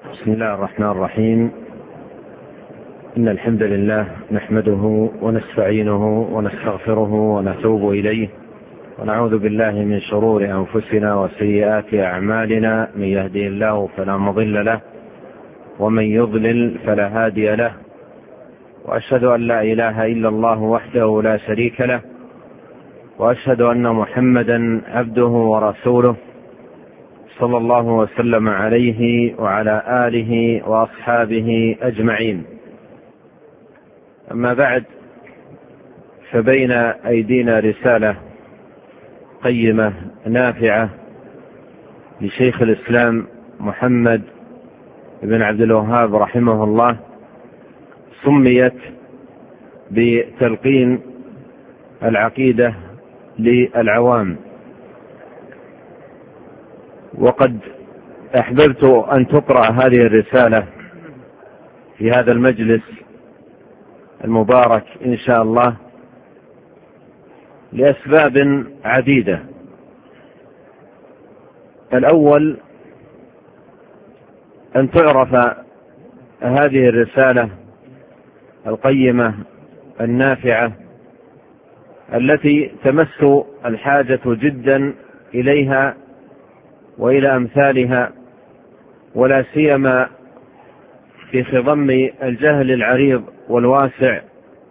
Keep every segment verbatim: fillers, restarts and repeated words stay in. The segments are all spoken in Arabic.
بسم الله الرحمن الرحيم. إن الحمد لله نحمده ونستعينه ونستغفره ونتوب إليه، ونعوذ بالله من شرور أنفسنا وسيئات أعمالنا. من يهدي الله فلا مضل له، ومن يضلل فلا هادي له، وأشهد أن لا إله إلا الله وحده لا شريك له، وأشهد أن محمدا عبده ورسوله صلى الله وسلم عليه وعلى آله وأصحابه أجمعين. أما بعد، فبين أيدينا رسالة قيمة نافعة لشيخ الإسلام محمد بن عبد الوهاب رحمه الله، سميت بتلقين العقيدة للعوام. وقد أحببت أن تقرأ هذه الرسالة في هذا المجلس المبارك إن شاء الله لأسباب عديدة. الأول أن تعرف هذه الرسالة القيمة النافعة التي تمس الحاجة جدا إليها وإلى أمثالها، ولا سيما في خضم الجهل العريض والواسع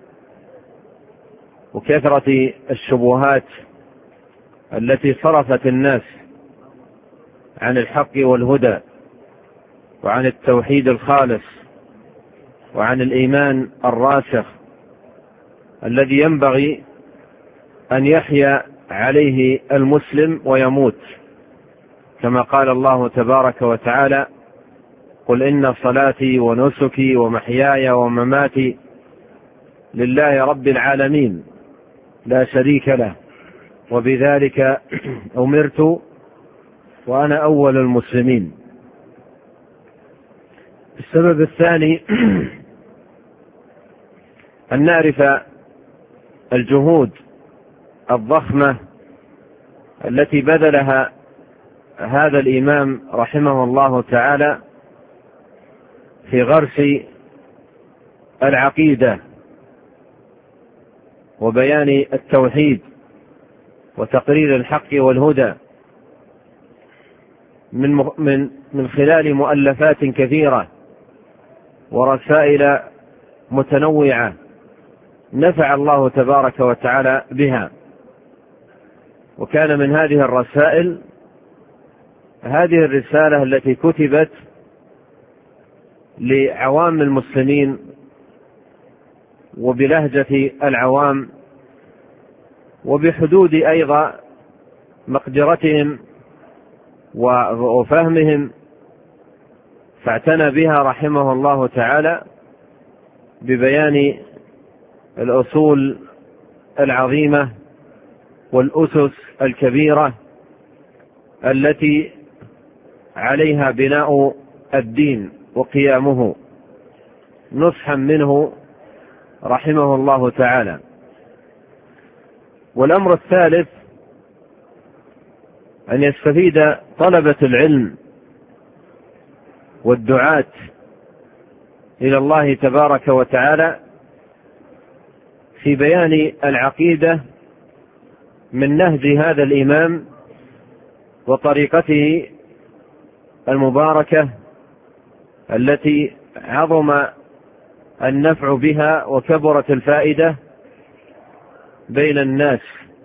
وكثرة الشبهات التي صرفت الناس عن الحق والهدى وعن التوحيد الخالص وعن الإيمان الراسخ الذي ينبغي أن يحيا عليه المسلم ويموت، كما قال الله تبارك وتعالى: قل إن صلاتي ونسكي ومحياي ومماتي لله رب العالمين لا شريك له وبذلك أمرت وأنا أول المسلمين. السبب الثاني أن نعرف الجهود الضخمة التي بذلها هذا الإمام رحمه الله تعالى في غرس العقيدة وبيان التوحيد وتقرير الحق والهدى من من من خلال مؤلفات كثيرة ورسائل متنوعة نفع الله تبارك وتعالى بها. وكان من هذه الرسائل هذه الرسالة التي كتبت لعوام المسلمين وبلهجة العوام وبحدود أيضا مقدرتهم وفهمهم، فاعتنى بها رحمه الله تعالى ببيان الأصول العظيمة والأسس الكبيرة التي عليها بناء الدين وقيامه، نصحا منه رحمه الله تعالى. والأمر الثالث أن يستفيد طلبة العلم والدعاة إلى الله تبارك وتعالى في بيان العقيدة من نهج هذا الإمام وطريقته المباركة التي عظم النفع بها وكبرت الفائدة بين الناس،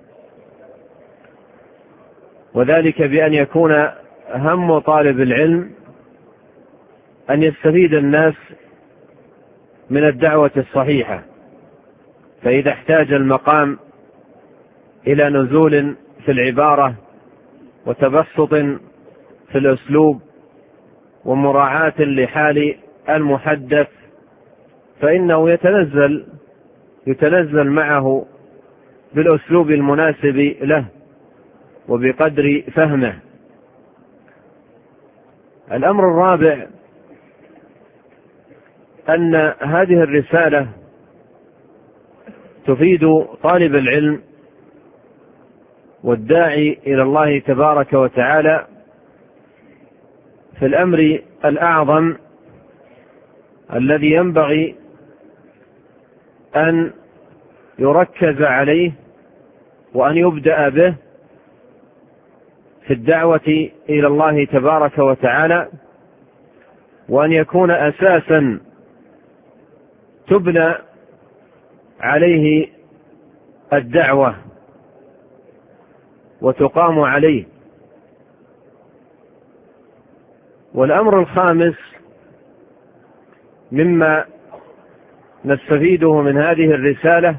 وذلك بأن يكون هم طالب العلم أن يستفيد الناس من الدعوة الصحيحة. فإذا احتاج المقام إلى نزول في العبارة وتبسط في الأسلوب ومراعاة لحال المحدث، فإنه يتنزل يتنزل معه بالأسلوب المناسب له وبقدر فهمه. الأمر الرابع أن هذه الرسالة تفيد طالب العلم والداعي إلى الله تبارك وتعالى في الأمر الأعظم الذي ينبغي أن يركز عليه وأن يبدأ به في الدعوة إلى الله تبارك وتعالى، وأن يكون أساسا تبنى عليه الدعوة وتقام عليه. والأمر الخامس مما نستفيده من هذه الرسالة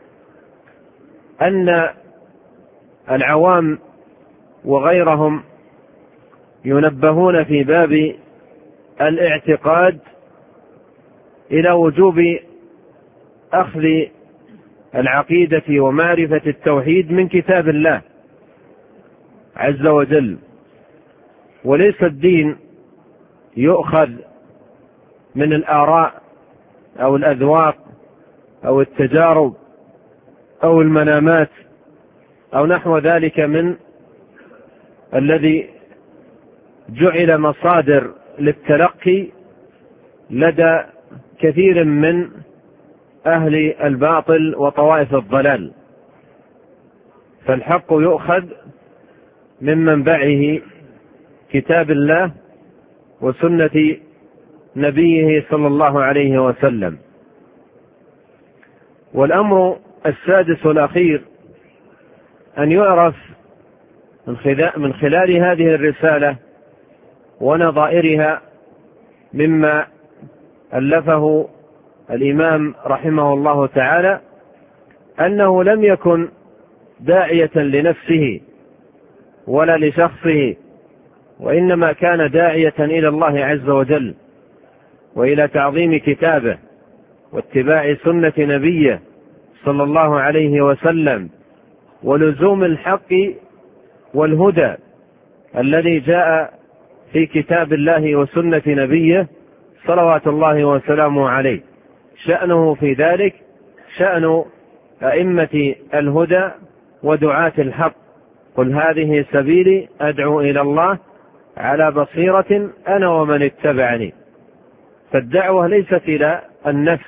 أن العوام وغيرهم ينبهون في باب الاعتقاد إلى وجوب أخذ العقيدة ومعرفة التوحيد من كتاب الله عز وجل، وليس الدين يؤخذ من الآراء أو الأذواق أو التجارب أو المنامات أو نحو ذلك من الذي جعل مصادر للتلقي لدى كثير من أهل الباطل وطوائف الضلال. فالحق يؤخذ من منبعه كتاب الله وسنة نبيه صلى الله عليه وسلم. والأمر السادس والأخير أن يعرف من خلال هذه الرسالة ونظائرها مما ألفه الإمام رحمه الله تعالى أنه لم يكن داعية لنفسه ولا لشخصه، وإنما كان داعية إلى الله عز وجل وإلى تعظيم كتابه واتباع سنة نبيه صلى الله عليه وسلم ولزوم الحق والهدى الذي جاء في كتاب الله وسنة نبيه صلوات الله وسلامه عليه. شأنه في ذلك شأن أئمة الهدى ودعاة الحق، قل هذه سبيلي أدعو إلى الله على بصيرة أنا ومن اتبعني. فالدعوة ليست إلى النفس،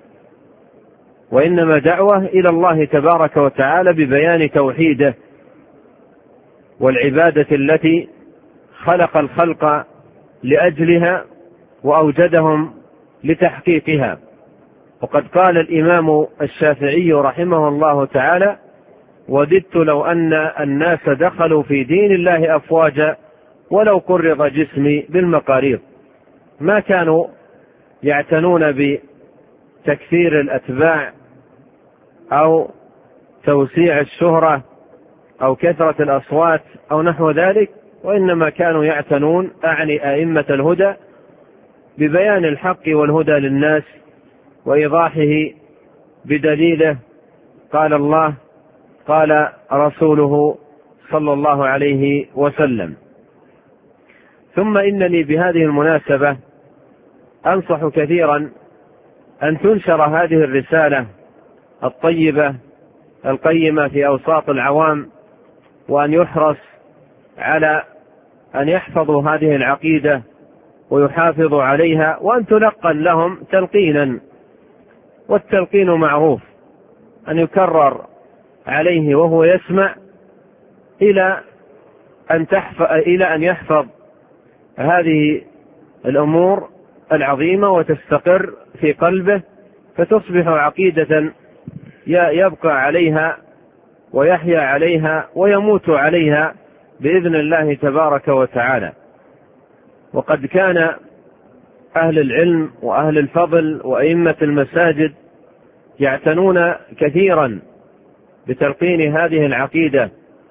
وإنما دعوة إلى الله تبارك وتعالى ببيان توحيده والعبادة التي خلق الخلق لأجلها وأوجدهم لتحقيقها. وقد قال الإمام الشافعي رحمه الله تعالى: وددت لو أن الناس دخلوا في دين الله أفواجا ولو قرض جسمي بالمقاريض. ما كانوا يعتنون بتكثير الأتباع أو توسيع الشهرة أو كثرة الأصوات أو نحو ذلك، وإنما كانوا يعتنون أعني أئمة الهدى ببيان الحق والهدى للناس وإيضاحه بدليله قال الله قال رسوله صلى الله عليه وسلم. ثم إنني بهذه المناسبة أنصح كثيرا أن تنشر هذه الرسالة الطيبة القيمة في أوساط العوام، وأن يحرص على أن يحفظوا هذه العقيدة ويحافظوا عليها، وأن تلقن لهم تلقينا، والتلقين معروف أن يكرر عليه وهو يسمع إلى أن تحفظ إلى أن يحفظ هذه الأمور العظيمة وتستقر في قلبه، فتصبح عقيدة يبقى عليها ويحيا عليها ويموت عليها بإذن الله تبارك وتعالى. وقد كان أهل العلم وأهل الفضل وأئمة المساجد يعتنون كثيرا بتلقين هذه العقيدة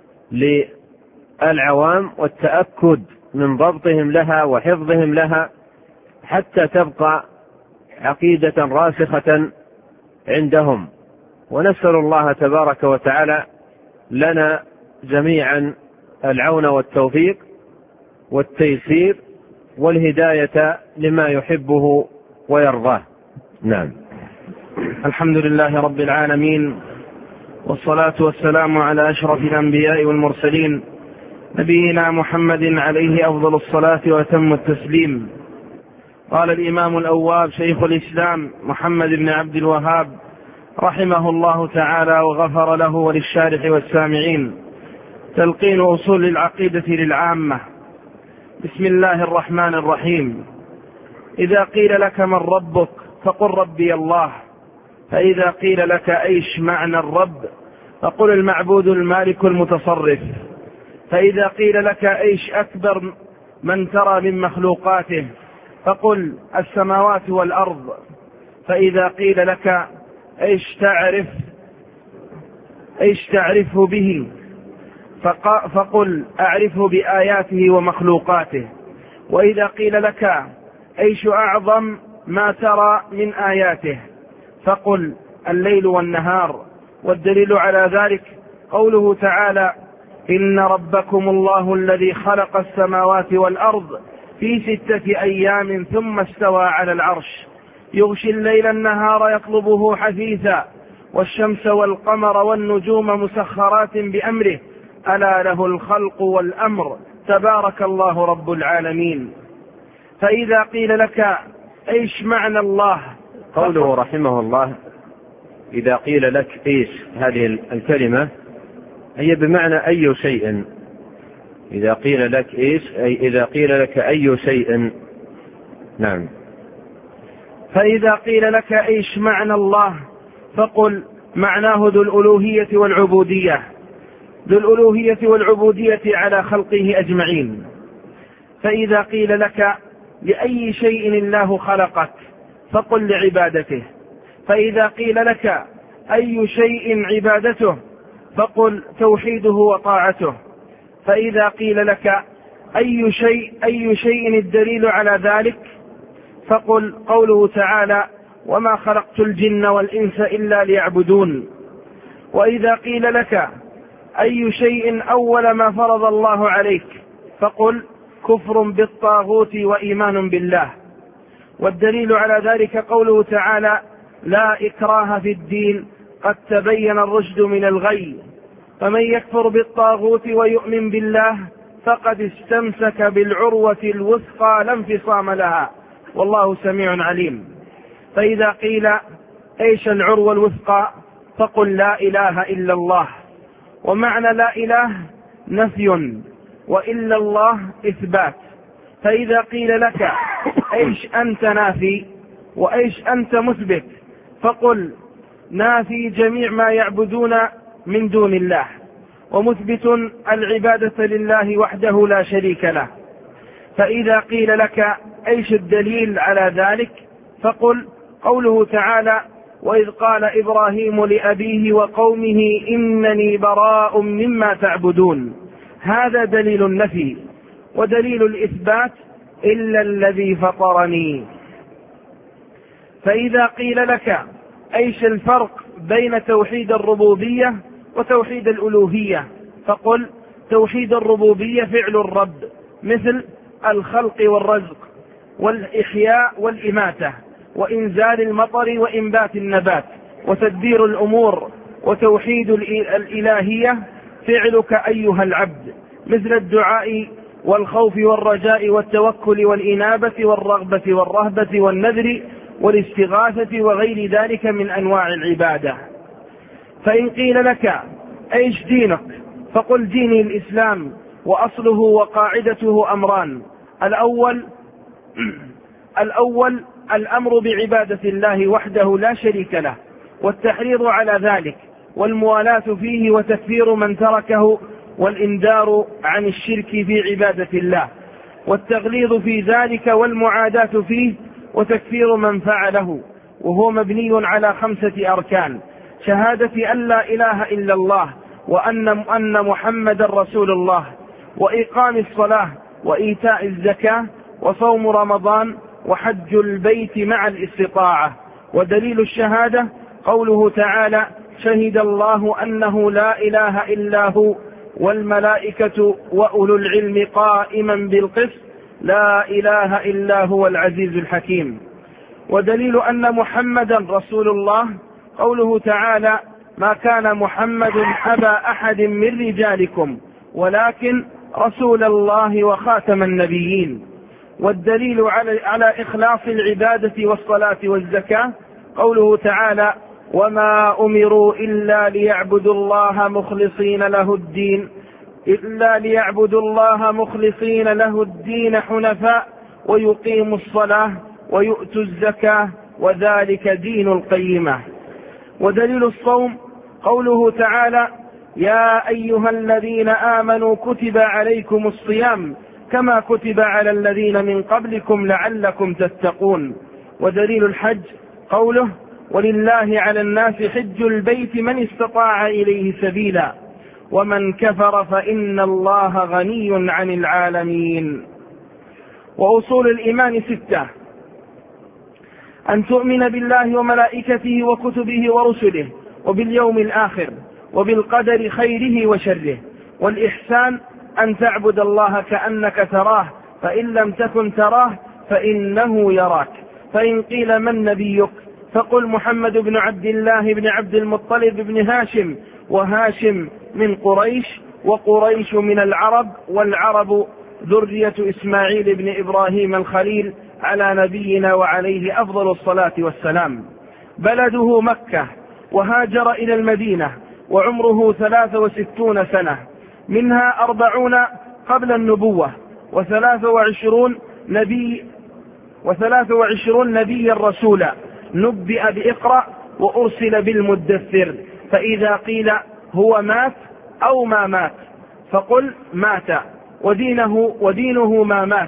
للعوام والتأكد من ضبطهم لها وحفظهم لها حتى تبقى عقيدة راسخة عندهم. ونسأل الله تبارك وتعالى لنا جميعا العون والتوفيق والتيسير والهداية لما يحبه ويرضاه. نعم. الحمد لله رب العالمين، والصلاة والسلام على أشرف الأنبياء قال الإمام الأواب شيخ الإسلام محمد بن عبد الوهاب رحمه الله تعالى وغفر له وللشارح والسامعين: تلقين أصول العقيدة للعامة. بسم الله الرحمن الرحيم. إذا قيل لك من ربك فقل ربي الله، فإذا قيل لك أيش معنى الرب فقل المعبود المالك المتصرف، فإذا قيل لك أيش أكبر من ترى من مخلوقاته فقل السماوات والأرض، فإذا قيل لك أيش تعرف أيش تعرفه به فقل أعرفه بآياته ومخلوقاته، وإذا قيل لك أيش أعظم ما ترى من آياته فقل الليل والنهار. والدليل على ذلك قوله تعالى: إن ربكم الله الذي خلق السماوات والأرض في ستة أيام ثم استوى على العرش يغشي الليل النهار يطلبه حثيثا والشمس والقمر والنجوم مسخرات بأمره ألا له الخلق والأمر تبارك الله رب العالمين. فإذا قيل لك إيش معنى الله، قوله رحمه الله: إذا قيل لك إيش، هذه الكلمة هي بمعنى أي شيء. إذا قيل لك إيش أي إذا قيل لك أي شيء. نعم. فإذا قيل لك إيش معنى الله فقل معناه ذو الألوهية والعبودية، ذو الألوهية والعبودية على خلقه أجمعين. فإذا قيل لك لأي شيء الله خلقك فقل لعبادته، فإذا قيل لك أي شيء عبادته فقل توحيده وطاعته، فإذا قيل لك أي شيء أي شيء الدليل على ذلك فقل قوله تعالى: وما خلقت الجن والإنس إلا ليعبدون. وإذا قيل لك أي شيء أول ما فرض الله عليك فقل كفر بالطاغوت وإيمان بالله. والدليل على ذلك قوله تعالى: لا إكراه في الدين قد تبين الرشد من الغي، فمن يكفر بالطاغوت ويؤمن بالله فقد استمسك بالعروة الوثقى لا انفصام لها والله سميع عليم. فإذا قيل ايش العروة الوثقى فقل لا إله إلا الله. ومعنى لا إله نفي وإلا الله إثبات. فإذا قيل لك ايش أنت نافي وإيش أنت مثبت فقل نافي جميع ما يعبدون من دون الله، ومثبت العبادة لله وحده لا شريك له. فإذا قيل لك ايش الدليل على ذلك فقل قوله تعالى: وإذ قال إبراهيم لأبيه وقومه إنني براء مما تعبدون. هذا دليل النفي. ودليل الإثبات: إلا الذي فطرني. فإذا قيل لك أيش الفرق بين توحيد الربوبية وتوحيد الألوهية فقل توحيد الربوبية فعل الرب مثل الخلق والرزق والإحياء والإماتة وإنزال المطر وإنبات النبات وتدبير الأمور. وتوحيد الإلهية فعلك أيها العبد مثل الدعاء والخوف والرجاء والتوكل والإنابة والرغبة والرهبة والنذر والاستغاثة وغير ذلك من أنواع العبادة. فإن قيل لك أيش دينك فقل ديني الإسلام، وأصله وقاعدته أمران: الأول الأول الأمر بعبادة الله وحده لا شريك له، والتحريض على ذلك، والموالاة فيه وتكفير من تركه، والإنذار عن الشرك في عبادة الله، والتغليظ في ذلك والمعاداة فيه، وتكفير من فعله. وهو مبني على خمسة أركان: شهادة أن لا إله إلا الله وأن أن محمد رسول الله، وإقام الصلاة، وإيتاء الزكاة، وصوم رمضان، وحج البيت مع الاستطاعة. ودليل الشهادة قوله تعالى: شهد الله أنه لا إله إلا هو والملائكة وأولو العلم قائما بالقسط لا إله إلا هو العزيز الحكيم. ودليل أن محمدا رسول الله قوله تعالى: ما كان محمد أبا أحد من رجالكم ولكن رسول الله وخاتم النبيين. والدليل على, على إخلاص العبادة والصلاة والزكاة قوله تعالى: وما أمروا إلا ليعبدوا الله مخلصين له الدين إلا ليعبدوا الله مخلصين له الدين حنفاء ويقيموا الصلاة ويؤتوا الزكاة وذلك دين القيمة. ودليل الصوم قوله تعالى: يا أيها الذين آمنوا كتب عليكم الصيام كما كتب على الذين من قبلكم لعلكم تتقون. ودليل الحج قوله: ولله على الناس حج البيت من استطاع إليه سبيلا ومن كفر فإن الله غني عن العالمين. وأصول الإيمان ستة: أن تؤمن بالله وملائكته وكتبه ورسله وباليوم الآخر وبالقدر خيره وشره. والإحسان أن تعبد الله كأنك تراه فإن لم تكن تراه فإنه يراك. فإن قيل من نبيك فقل محمد بن عبد الله بن عبد المطلب بن هاشم، وهاشم من قريش، وقريش من العرب، والعرب ذرية إسماعيل بن إبراهيم الخليل على نبينا وعليه أفضل الصلاة والسلام. بلده مكة، وهاجر إلى المدينة وعمره ثلاث وستون سنة، منها أربعون قبل النبوة وثلاث وعشرون نبي وثلاث وعشرون نبيا رسولا، نبئ بإقرأ وأرسل بالمدثر. فإذا قيل هو مات أو ما مات فقل مات، ودينه, ودينه ما مات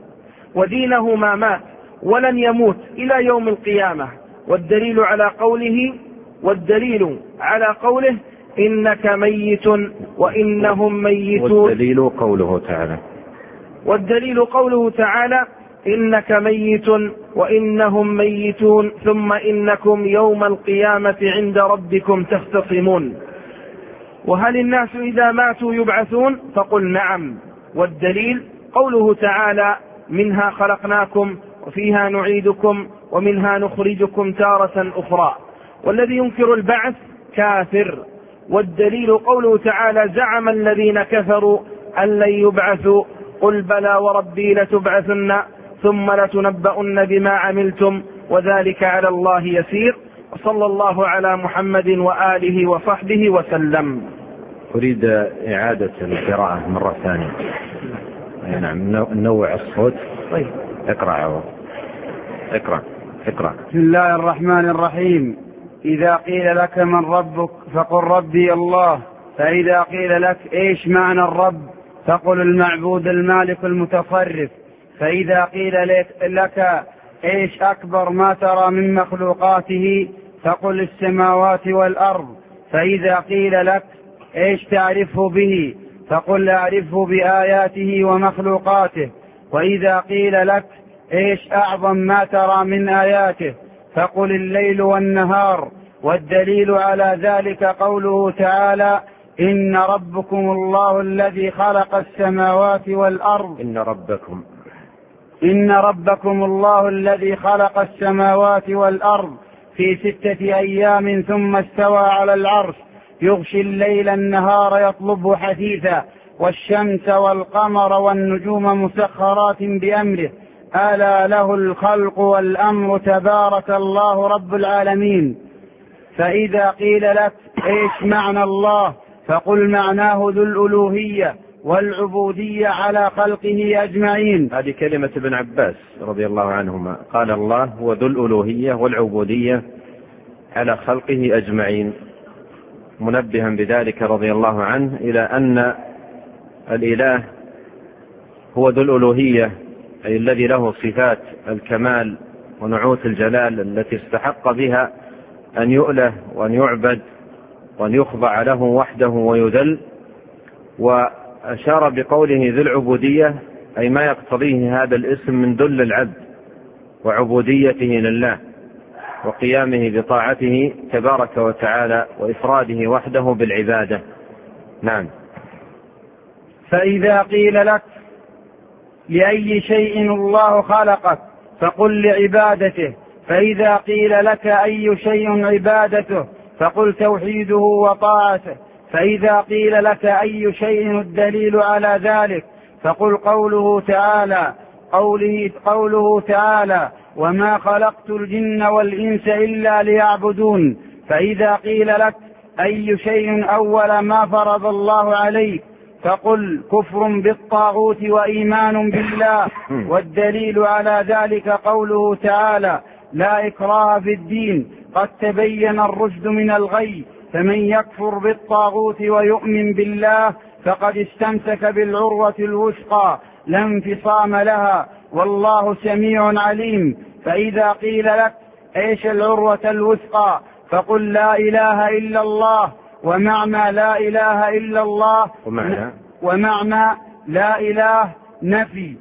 ودينه ما مات ولن يموت إلى يوم القيامة. والدليل على قوله والدليل على قوله إنك ميت وإنهم ميتون. والدليل قوله تعالى والدليل قوله تعالى إنك ميت وإنهم ميتون ثم إنكم يوم القيامة عند ربكم تختصمون. وهل الناس إذا ماتوا يبعثون؟ فقل نعم. والدليل قوله تعالى منها خلقناكم وفيها نعيدكم ومنها نخرجكم تارة أخرى. والذي ينكر البعث كافر. والدليل قوله تعالى زعم الذين كفروا أن لن يبعثوا قل بلى وربي لتبعثن ثم لتنبؤن بما عملتم وذلك على الله يسير. وصلى الله على محمد وآله وصحبه وسلم. أريد إعادة القراءة مرة ثانية. نعم نوع الصوت. طيب اقرأ عوض. اقرأ اقرأ. بسم الله الرحمن الرحيم. إذا قيل لك من ربك فقل ربي الله. فإذا قيل لك إيش معنى الرب فقل المعبود المالك المتصرف. فإذا قيل لك إيش أكبر ما ترى من مخلوقاته فقل السماوات والأرض. فإذا قيل لك إيش تعرفه به فقل أعرفه بآياته ومخلوقاته. وإذا قيل لك إيش أعظم ما ترى من آياته فقل الليل والنهار. والدليل على ذلك قوله تعالى إن ربكم الله الذي خلق السماوات والأرض إن ربكم إن ربكم الله الذي خلق السماوات والأرض في ستة أيام ثم استوى على العرش يغشي الليل النهار يطلبه حثيثا والشمس والقمر والنجوم مسخرات بأمره ألا له الخلق والأمر تبارك الله رب العالمين. فإذا قيل لك إيش معنى الله فقل معناه ذو الألوهية والعبودية على خلقه أجمعين. هذه كلمة ابن عباس رضي الله عنهما قال الله هو ذو الألوهية والعبودية على خلقه أجمعين، منبها بذلك رضي الله عنه إلى أن الإله هو ذو الألوهية أي الذي له صفات الكمال ونعوت الجلال التي استحق بها أن يؤله وأن يعبد وأن يخضع له وحده ويذل. وأشار بقوله ذو العبودية أي ما يقتضيه هذا الاسم من ذل العبد وعبوديته لله وقيامه بطاعته تبارك وتعالى وإفراده وحده بالعبادة. نعم. فإذا قيل لك لأي شيء الله خلقك فقل لعبادته. فإذا قيل لك أي شيء عبادته فقل توحيده وطاعته. فإذا قيل لك أي شيء الدليل على ذلك فقل قوله تعالى قوله, قوله تعالى وما خلقت الجن والإنس إلا ليعبدون. فإذا قيل لك أي شيء أول ما فرض الله عليك فقل كفر بالطاغوت وإيمان بالله. والدليل على ذلك قوله تعالى لا إكراه في الدين قد تبين الرشد من الغي فمن يكفر بالطاغوت ويؤمن بالله فقد استمسك بالعروة الوثقى لا انفصام لها والله سميع عليم. فإذا قيل لك ايش العروة الوثقى فقل لا إله إلا الله. ومعنى لا إله إلا الله ومعنى, ومعنى لا إله نفي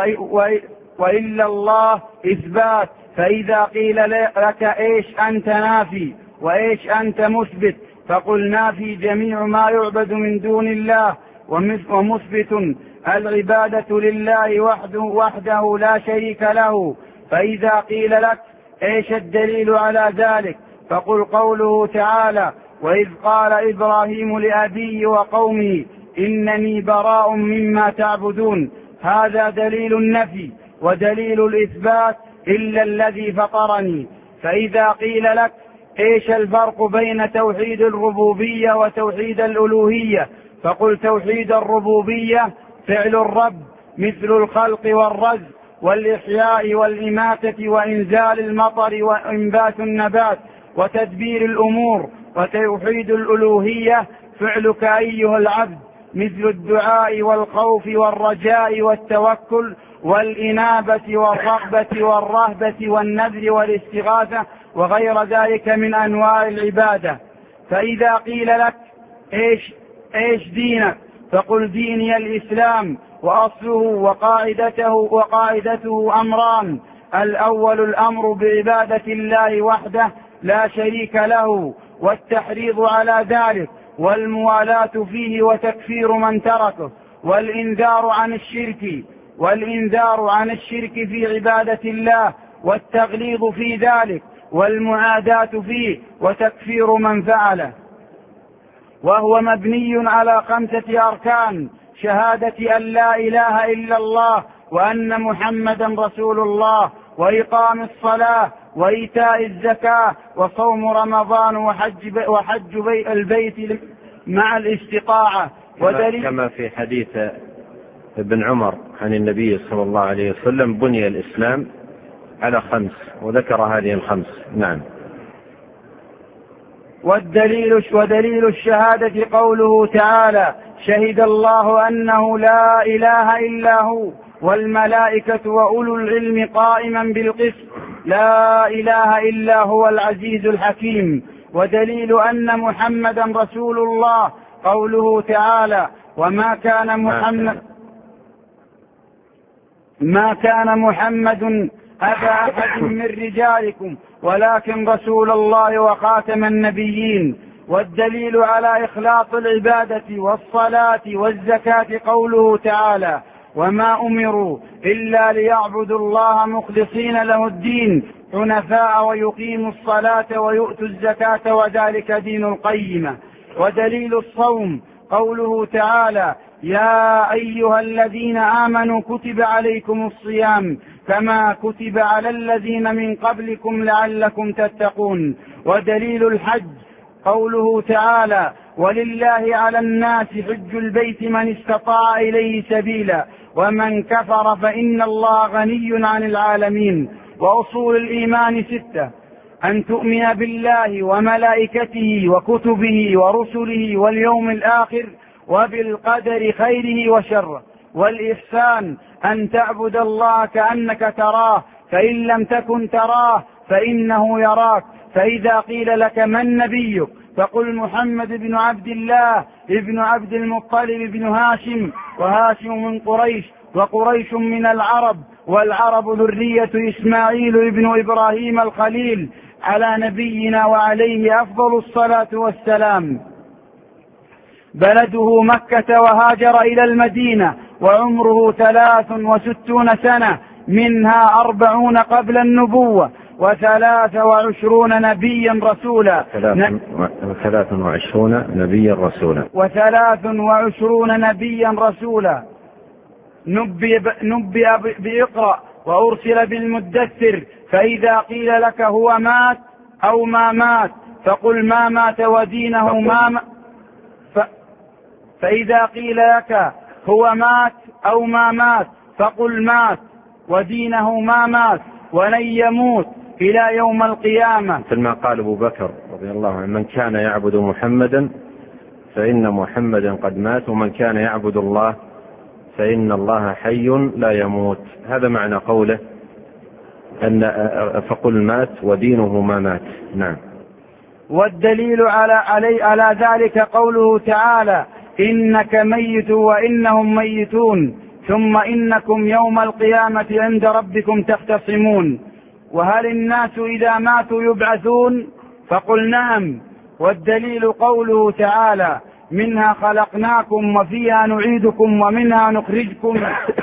وإلا الله إثبات. فإذا قيل لك إيش أنت نافي وإيش أنت مثبت فقل نافي جميع ما يعبد من دون الله ومثبت العبادة لله وحده, وحده لا شريك له. فإذا قيل لك إيش الدليل على ذلك فقل قوله تعالى وإذ قال إبراهيم لأبيه وقومه إنني براء مما تعبدون. هذا دليل النفي. ودليل الإثبات إلا الذي فطرني. فإذا قيل لك إيش الفرق بين توحيد الربوبية وتوحيد الألوهية فقل توحيد الربوبية فعل الرب مثل الخلق والرزق والإحياء والإماتة وإنزال المطر وإنبات النبات وتدبير الأمور. وتوحيد الألوهية فعلك أيها العبد مثل الدعاء والخوف والرجاء والتوكل والإنابة والرغبة والرهبة والنذر والاستغاثة وغير ذلك من أنواع العبادة. فإذا قيل لك إيش, إيش دينك فقل ديني الإسلام وأصله وقاعدته, وقاعدته أمران. الأول الأمر بعبادة الله وحده لا شريك له والتحريض على ذلك والموالاة فيه وتكفير من تركه والإنذار عن الشرك والإنذار عن الشرك في عبادة الله والتغليظ في ذلك والمعاداة فيه وتكفير من فعله. وهو مبني على خمسة أركان: شهادة أن لا إله إلا الله وأن محمدا رسول الله وإقام الصلاة وإيتاء الزكاة وصوم رمضان وحج, وحج بي البيت مع الاستطاعة. ودليل كما في حديث ابن عمر عن النبي صلى الله عليه وسلم بني الإسلام على خمس وذكر هذه الخمس. نعم. والدليل ودليل الشهادة قوله تعالى شهد الله أنه لا إله إلا هو والملائكة وأولو العلم قائما بالقسط لا إله إلا هو العزيز الحكيم. ودليل أن محمدا رسول الله قوله تعالى وما كان محمد ما كان محمد أبا أحد من رجالكم ولكن رسول الله وخاتم النبيين. والدليل على إخلاص العبادة والصلاة والزكاة قوله تعالى وما أمروا إلا ليعبدوا الله مخلصين له الدين حنفاء ويقيموا الصلاة ويؤتوا الزكاة وذلك دين القيمة. ودليل الصوم قوله تعالى يا أيها الذين آمنوا كتب عليكم الصيام كما كتب على الذين من قبلكم لعلكم تتقون. ودليل الحج قوله تعالى ولله على الناس حج البيت من استطاع إليه سبيلا ومن كفر فإن الله غني عن العالمين. وأصول الإيمان ستة: أن تؤمن بالله وملائكته وكتبه ورسله واليوم الآخر وبالقدر خيره وشره. والإحسان أن تعبد الله كأنك تراه فإن لم تكن تراه فإنه يراك. فإذا قيل لك من نبيك فقل محمد بن عبد الله ابن عبد المطلب بن هاشم وهاشم من قريش وقريش من العرب والعرب ذرية إسماعيل ابن إبراهيم الخليل على نبينا وعليه أفضل الصلاة والسلام. بلده مكة وهاجر إلى المدينة وعمره ثلاث وستون سنة منها أربعون قبل النبوة وثلاث وعشرون نبيا رسولا وثلاث وعشرون نبيا رسولا وثلاث وعشرون نبيا رسولا نبئ نبئ بإقرأ وأرسل بالمدثر، فإذا قيل لك هو مات أو ما مات فقل ما مات ودينه ما مات. ف... فإذا قيل لك هو مات أو ما مات فقل مات ودينه ما مات ولن يموت إلى يوم القيامة. مثل ما قال أبو بكر رضي الله عنه: من كان يعبد محمدا فإن محمدا قد مات، ومن كان يعبد الله فإن الله حي لا يموت. هذا معنى قوله أن فقل مات ودينه ما مات. نعم. والدليل على, علي على ذلك قوله تعالى: إنك ميت وإنهم ميتون ثم إنكم يوم القيامة عند ربكم تختصمون. وهل الناس إذا ماتوا يبعثون؟ فقل نعم. والدليل قوله تعالى: منها خلقناكم وفيها نعيدكم ومنها نخرجكم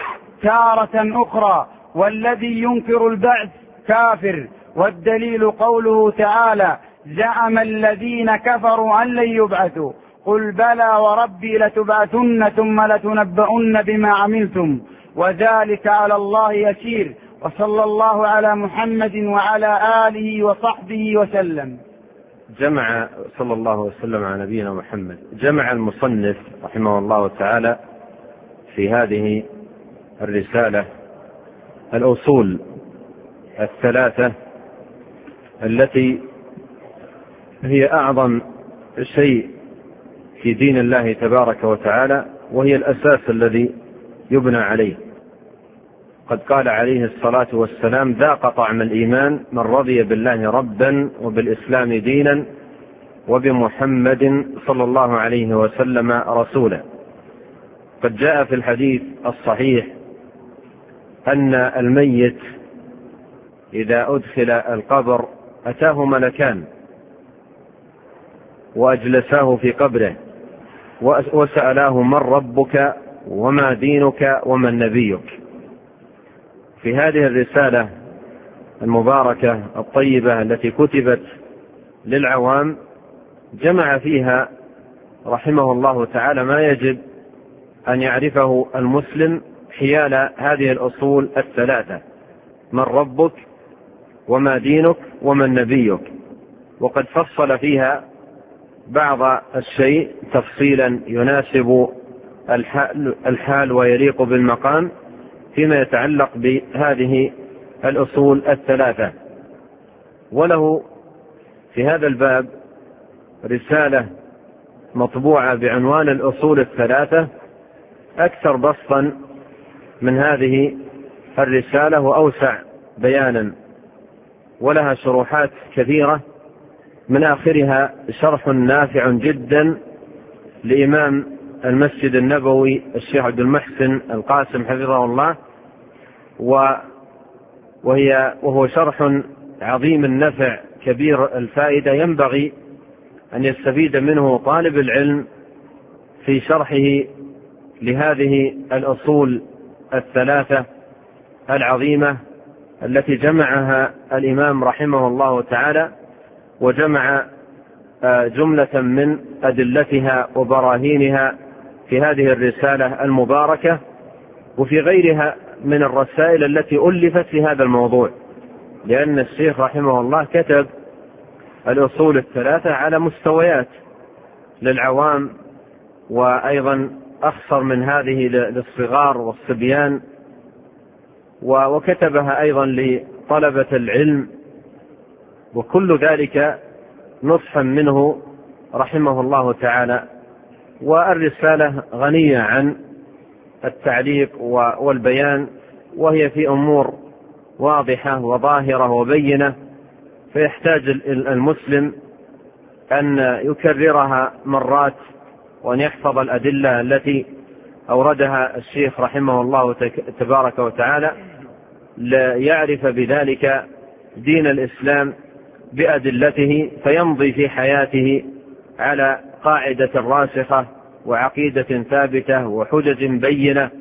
تارة أخرى، والذي ينكر البعث كافر. والدليل قوله تعالى: زعم الذين كفروا أن لن يبعثوا قل بلى وربي لتبعثن ثم لتنبؤن بما عملتم وذلك على الله يسير. وصلى الله على محمد وعلى آله وصحبه وسلم. جمع صلى الله وسلم على نبينا محمد. جمع المصنف رحمه الله تعالى في هذه الرسالة الأصول الثلاثة التي هي أعظم شيء في دين الله تبارك وتعالى، وهي الأساس الذي يبنى عليه. قد قال عليه الصلاة والسلام: ذاق طعم الإيمان من رضي بالله ربا وبالإسلام دينا وبمحمد صلى الله عليه وسلم رسولا. قد جاء في الحديث الصحيح أن الميت إذا أدخل القبر أتاه ملكان وأجلساه في قبره وسألاه: من ربك وما دينك ومن نبيك؟ في هذه الرسالة المباركة الطيبة التي كتبت للعوام جمع فيها رحمه الله تعالى ما يجب أن يعرفه المسلم حيال هذه الأصول الثلاثة: من ربك وما دينك ومن نبيك. وقد فصل فيها بعض الشيء تفصيلا يناسب الحال, الحال ويليق بالمقام فيما يتعلق بهذه الأصول الثلاثة. وله في هذا الباب رسالة مطبوعة بعنوان الأصول الثلاثة أكثر بسطا من هذه الرسالة وأوسع بيانا، ولها شروحات كثيرة، من آخرها شرح نافع جدا لإمام المسجد النبوي الشيخ عبد المحسن القاسم حفظه الله، وهي وهو شرح عظيم النفع كبير الفائدة، ينبغي أن يستفيد منه طالب العلم في شرحه لهذه الأصول الثلاثة العظيمة التي جمعها الإمام رحمه الله تعالى، وجمع جملة من أدلتها وبراهينها في هذه الرسالة المباركة وفي غيرها من الرسائل التي ألفت في هذا الموضوع، لأن الشيخ رحمه الله كتب الأصول الثلاثة على مستويات للعوام، وأيضا أخصر من هذه للصغار والصبيان، وكتبها أيضا لطلبة العلم، وكل ذلك نصحا منه رحمه الله تعالى. والرسالة غنية عن التعليق والبيان، وهي في أمور واضحة وظاهرة وبينة، فيحتاج المسلم أن يكررها مرات وأن يحفظ الأدلة التي أوردها الشيخ رحمه الله تبارك وتعالى، ليعرف بذلك دين الإسلام بأدلته، فيمضي في حياته على قاعدة راسخة وعقيدة ثابتة وحجج بينة،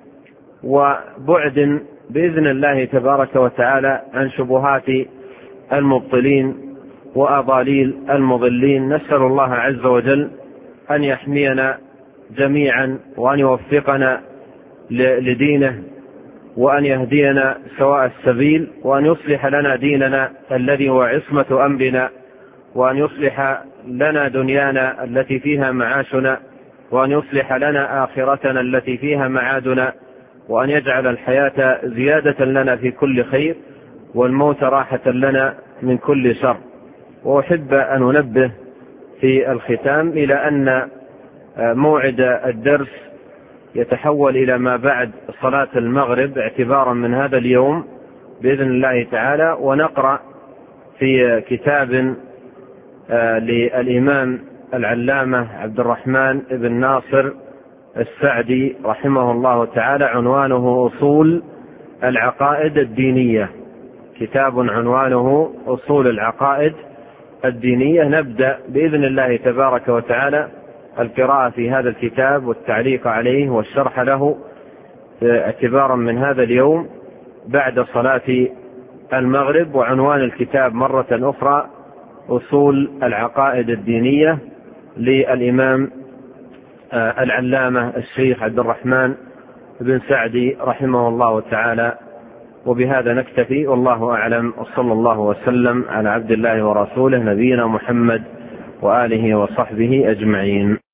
وبعد بإذن الله تبارك وتعالى عن شبهات المبطلين وأضاليل المضلين. نسأل الله عز وجل أن يحمينا جميعا وأن يوفقنا لدينه، وأن يهدينا سواء السبيل، وأن يصلح لنا ديننا الذي هو عصمة أمرنا، وأن يصلح لنا دنيانا التي فيها معاشنا، وأن يصلح لنا آخرتنا التي فيها معادنا، وأن يجعل الحياة زيادة لنا في كل خير، والموت راحة لنا من كل شر. وأحب أن أنبه في الختام إلى أن موعد الدرس يتحول إلى ما بعد صلاة المغرب اعتبارا من هذا اليوم بإذن الله تعالى، ونقرأ في كتاب للإمام العلامة عبد الرحمن بن ناصر السعدي رحمه الله تعالى، عنوانه أصول العقائد الدينية. كتاب عنوانه أصول العقائد الدينية. نبدأ بإذن الله تبارك وتعالى القراءة في هذا الكتاب والتعليق عليه والشرح له اعتبارا من هذا اليوم بعد صلاة المغرب. وعنوان الكتاب مرة أخرى أصول العقائد الدينية للإمام العلامة الشيخ عبد الرحمن بن سعدي رحمه الله تعالى. وبهذا نكتفي، والله أعلم، وصلى الله وسلم على عبد الله ورسوله نبينا محمد وآله وصحبه أجمعين.